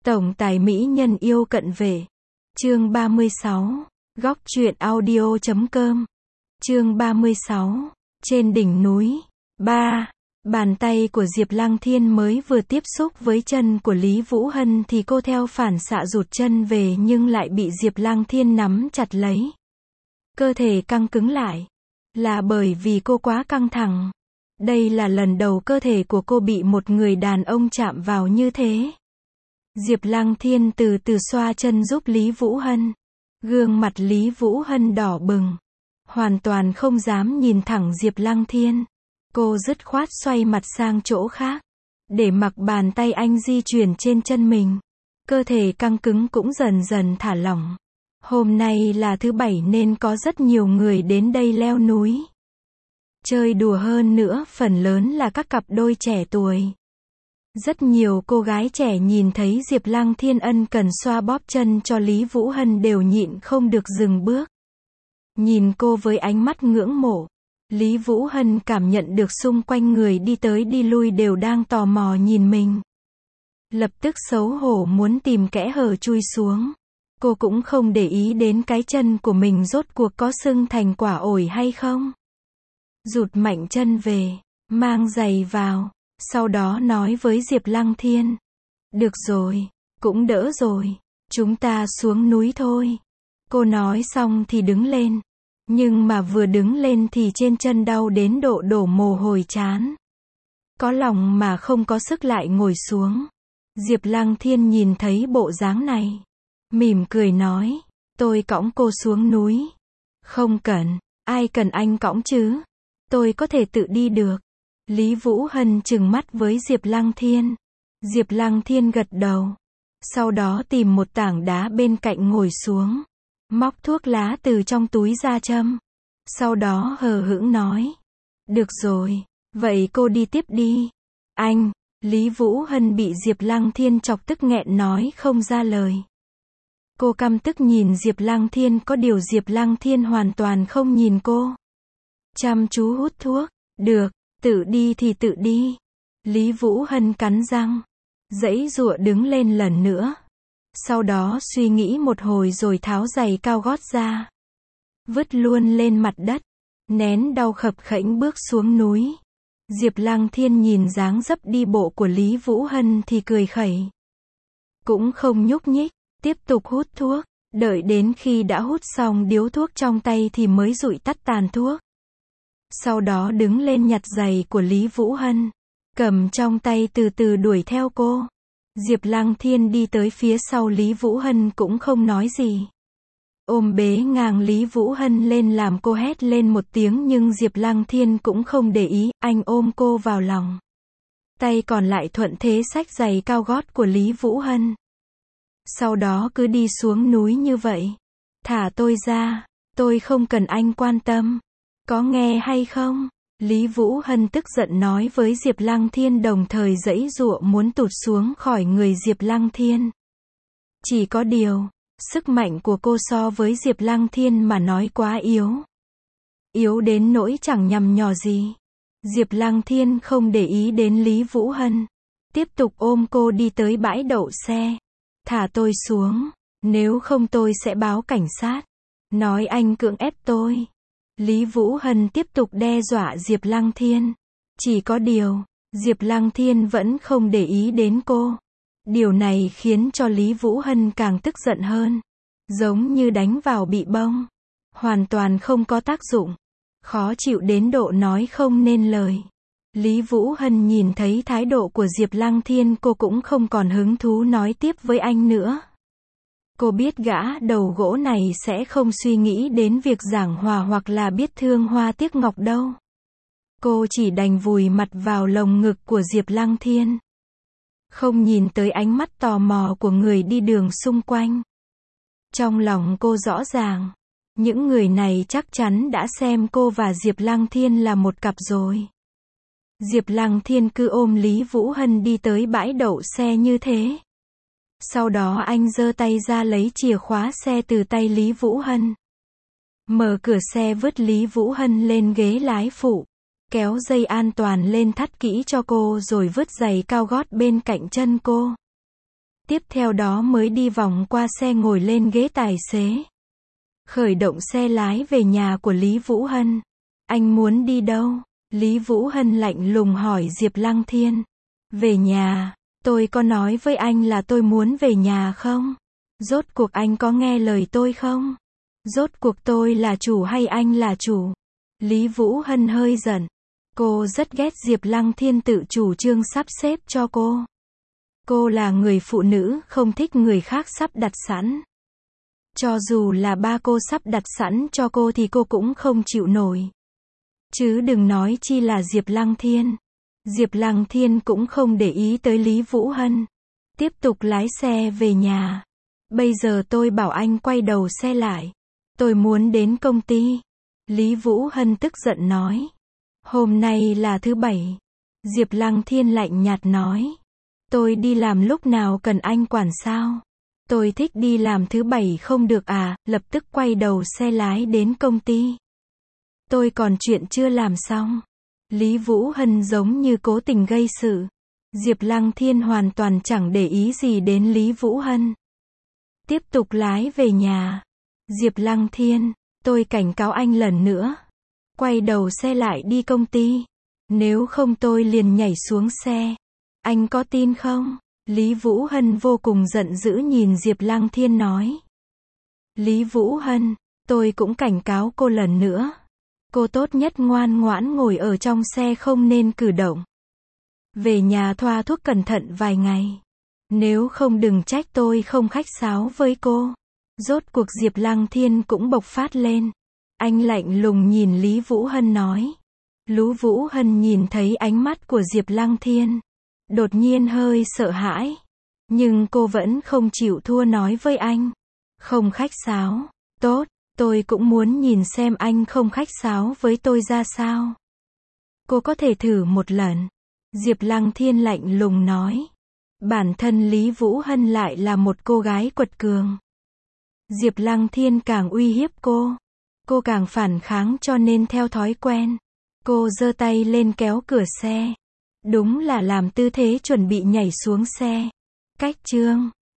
Tổng tài mỹ nhân yêu cận vệ. Chương 36. Góc truyện audio.com. Chương 36. Trên đỉnh núi. 3. Bàn tay của Diệp Lăng Thiên mới vừa tiếp xúc với chân của Lý Vũ Hân thì cô theo phản xạ rụt chân về nhưng lại bị Diệp Lăng Thiên nắm chặt lấy. Cơ thể căng cứng lại. Là bởi vì cô quá căng thẳng. Đây là lần đầu cơ thể của cô bị một người đàn ông chạm vào như thế. Diệp Lăng Thiên từ từ xoa chân giúp Lý Vũ Hân. Gương mặt Lý Vũ Hân đỏ bừng. Hoàn toàn không dám nhìn thẳng Diệp Lăng Thiên. Cô dứt khoát xoay mặt sang chỗ khác. Để mặc bàn tay anh di chuyển trên chân mình. Cơ thể căng cứng cũng dần dần thả lỏng. Hôm nay là thứ Bảy nên có rất nhiều người đến đây leo núi. Chơi đùa hơn nữa phần lớn là các cặp đôi trẻ tuổi. Rất nhiều cô gái trẻ nhìn thấy Diệp Lăng Thiên ân cần xoa bóp chân cho Lý Vũ Hân đều nhịn không được dừng bước. Nhìn cô với ánh mắt ngưỡng mộ. Lý Vũ Hân cảm nhận được xung quanh người đi tới đi lui đều đang tò mò nhìn mình. Lập tức xấu hổ muốn tìm kẽ hở chui xuống. Cô cũng không để ý đến cái chân của mình rốt cuộc có sưng thành quả ổi hay không. Rụt mạnh chân về, mang giày vào, sau đó nói với Diệp Lăng Thiên. Được rồi, cũng đỡ rồi, chúng ta xuống núi thôi. Cô nói xong thì đứng lên. Nhưng mà vừa đứng lên thì trên chân đau đến độ đổ mồ hôi chán. Có lòng mà không có sức lại ngồi xuống. Diệp Lăng Thiên nhìn thấy bộ dáng này. Mỉm cười nói, tôi cõng cô xuống núi. Không cần, ai cần anh cõng chứ? Tôi có thể tự đi được. Lý Vũ Hân trừng mắt với Diệp Lăng Thiên. Diệp Lăng Thiên gật đầu. Sau đó tìm một tảng đá bên cạnh ngồi xuống. Móc thuốc lá từ trong túi ra châm. Sau đó hờ hững nói. Được rồi, vậy cô đi tiếp đi. Anh, Lý Vũ Hân bị Diệp Lăng Thiên chọc tức nghẹn nói không ra lời. Cô căm tức nhìn Diệp Lăng Thiên, có điều Diệp Lăng Thiên hoàn toàn không nhìn cô. Chăm chú hút thuốc. Được, tự đi thì tự đi. Lý Vũ Hân cắn răng. Giãy giụa đứng lên lần nữa. Sau đó suy nghĩ một hồi rồi tháo giày cao gót ra. Vứt luôn lên mặt đất. Nén đau khập khẽnh bước xuống núi. Diệp Lăng Thiên nhìn dáng dấp đi bộ của Lý Vũ Hân thì cười khẩy. Cũng không nhúc nhích, tiếp tục hút thuốc. Đợi đến khi đã hút xong điếu thuốc trong tay thì mới dụi tắt tàn thuốc. Sau đó đứng lên nhặt giày của Lý Vũ Hân. Cầm trong tay từ từ đuổi theo cô. Diệp Lăng Thiên đi tới phía sau Lý Vũ Hân cũng không nói gì. Ôm bế ngang Lý Vũ Hân lên làm cô hét lên một tiếng nhưng Diệp Lăng Thiên cũng không để ý, anh ôm cô vào lòng. Tay còn lại thuận thế xách giày cao gót của Lý Vũ Hân. Sau đó cứ đi xuống núi như vậy. Thả tôi ra, tôi không cần anh quan tâm. Có nghe hay không? Lý Vũ Hân tức giận nói với Diệp Lăng Thiên đồng thời giãy giụa muốn tụt xuống khỏi người Diệp Lăng Thiên. Chỉ có điều, sức mạnh của cô so với Diệp Lăng Thiên mà nói quá yếu. Yếu đến nỗi chẳng nhằm nhò gì. Diệp Lăng Thiên không để ý đến Lý Vũ Hân. Tiếp tục ôm cô đi tới bãi đậu xe. Thả tôi xuống, nếu không tôi sẽ báo cảnh sát. Nói anh cưỡng ép tôi. Lý Vũ Hân tiếp tục đe dọa Diệp Lăng Thiên. Chỉ có điều, Diệp Lăng Thiên vẫn không để ý đến cô. Điều này khiến cho Lý Vũ Hân càng tức giận hơn. Giống như đánh vào bị bông. Hoàn toàn không có tác dụng. Khó chịu đến độ nói không nên lời. Lý Vũ Hân nhìn thấy thái độ của Diệp Lăng Thiên cô cũng không còn hứng thú nói tiếp với anh nữa. Cô biết gã đầu gỗ này sẽ không suy nghĩ đến việc giảng hòa hoặc là biết thương hoa tiếc ngọc đâu. Cô chỉ đành vùi mặt vào lồng ngực của Diệp Lăng Thiên. Không nhìn tới ánh mắt tò mò của người đi đường xung quanh. Trong lòng cô rõ ràng, những người này chắc chắn đã xem cô và Diệp Lăng Thiên là một cặp rồi. Diệp Lăng Thiên cứ ôm Lý Vũ Hân đi tới bãi đậu xe như thế. Sau đó anh giơ tay ra lấy chìa khóa xe từ tay Lý Vũ Hân. Mở cửa xe vứt Lý Vũ Hân lên ghế lái phụ. Kéo dây an toàn lên thắt kỹ cho cô rồi vứt giày cao gót bên cạnh chân cô. Tiếp theo đó mới đi vòng qua xe ngồi lên ghế tài xế. Khởi động xe lái về nhà của Lý Vũ Hân. Anh muốn đi đâu? Lý Vũ Hân lạnh lùng hỏi Diệp Lăng Thiên. Về nhà, tôi có nói với anh là tôi muốn về nhà không? Rốt cuộc anh có nghe lời tôi không? Rốt cuộc tôi là chủ hay anh là chủ? Lý Vũ Hân hơi giận. Cô rất ghét Diệp Lăng Thiên tự chủ trương sắp xếp cho cô. Cô là người phụ nữ không thích người khác sắp đặt sẵn. Cho dù là ba cô sắp đặt sẵn cho cô thì cô cũng không chịu nổi. Chứ đừng nói chi là Diệp Lăng Thiên. Diệp Lăng Thiên cũng không để ý tới Lý Vũ Hân. Tiếp tục lái xe về nhà. Bây giờ tôi bảo anh quay đầu xe lại. Tôi muốn đến công ty. Lý Vũ Hân tức giận nói. Hôm nay là thứ bảy. Diệp Lăng Thiên lạnh nhạt nói. Tôi đi làm lúc nào cần anh quản sao? Tôi thích đi làm thứ bảy không được à? Lập tức quay đầu xe lái đến công ty. Tôi còn chuyện chưa làm xong. Lý Vũ Hân giống như cố tình gây sự. Diệp Lăng Thiên hoàn toàn chẳng để ý gì đến Lý Vũ Hân. Tiếp tục lái về nhà. Diệp Lăng Thiên, tôi cảnh cáo anh lần nữa. Quay đầu xe lại đi công ty. Nếu không tôi liền nhảy xuống xe. Anh có tin không? Lý Vũ Hân vô cùng giận dữ nhìn Diệp Lăng Thiên nói. Lý Vũ Hân, tôi cũng cảnh cáo cô lần nữa. Cô tốt nhất ngoan ngoãn ngồi ở trong xe không nên cử động. Về nhà thoa thuốc cẩn thận vài ngày. Nếu không đừng trách tôi không khách sáo với cô. Rốt cuộc Diệp Lăng Thiên cũng bộc phát lên. Anh lạnh lùng nhìn Lý Vũ Hân nói. Lý Vũ Hân nhìn thấy ánh mắt của Diệp Lăng Thiên. Đột nhiên hơi sợ hãi. Nhưng cô vẫn không chịu thua nói với anh. Không khách sáo. Tốt, tôi cũng muốn nhìn xem anh không khách sáo với tôi ra sao. Cô có thể thử một lần. Diệp Lăng Thiên lạnh lùng nói. Bản thân Lý Vũ Hân lại là một cô gái quật cường. Diệp Lăng Thiên càng uy hiếp cô càng phản kháng cho nên theo thói quen. Cô giơ tay lên kéo cửa xe. Đúng là làm tư thế chuẩn bị nhảy xuống xe. Cách chương